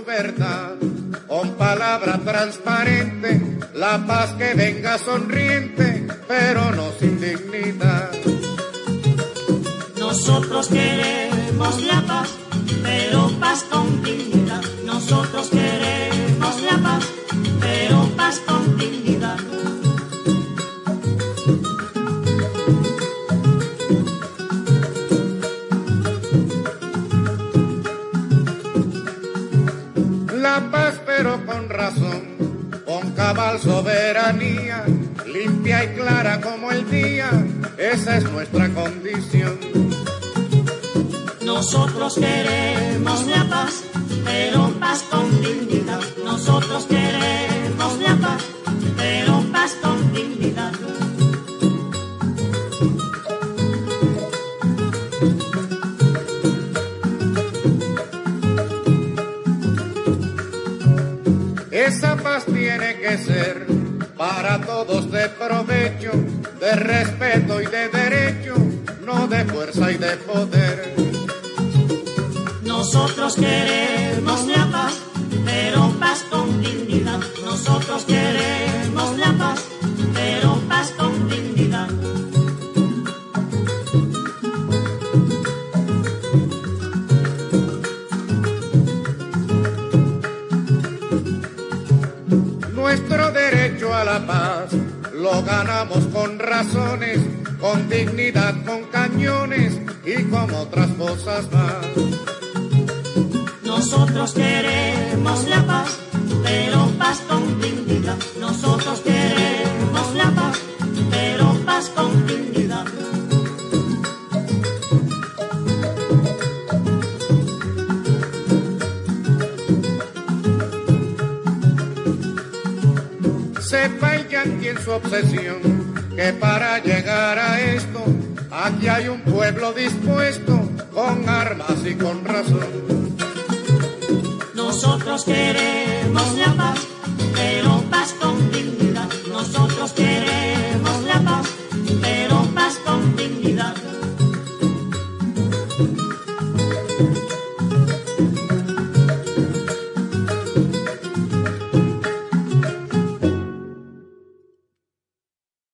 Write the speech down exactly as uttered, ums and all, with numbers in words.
su verdad, con palabra transparente, la paz que venga sonriente, pero no sin dignidad. Nosotros queremos la paz, pero paz con dignidad. Nosotros queremos la paz, pero paz con dignidad. La paz pero con razón, con cabal soberanía, limpia y clara como el día, esa es nuestra condición. Nosotros queremos la paz, pero paz con dignidad. Nosotros queremos la paz, pero paz con dignidad. Esa paz tiene que ser para todos de provecho, de respeto y de derecho, no de fuerza y de poder. Nosotros queremos la paz, pero paz con dignidad. Nosotros queremos la paz, pero paz con dignidad. Nuestro derecho a la paz lo ganamos con razones, con dignidad, con cañones y con otras cosas más. Nosotros queremos la paz, pero paz con dignidad. Nosotros queremos la paz, pero paz con dignidad. Sepa el yanqui en su obsesión que para llegar a esto, aquí hay un pueblo dispuesto, con armas y con razón.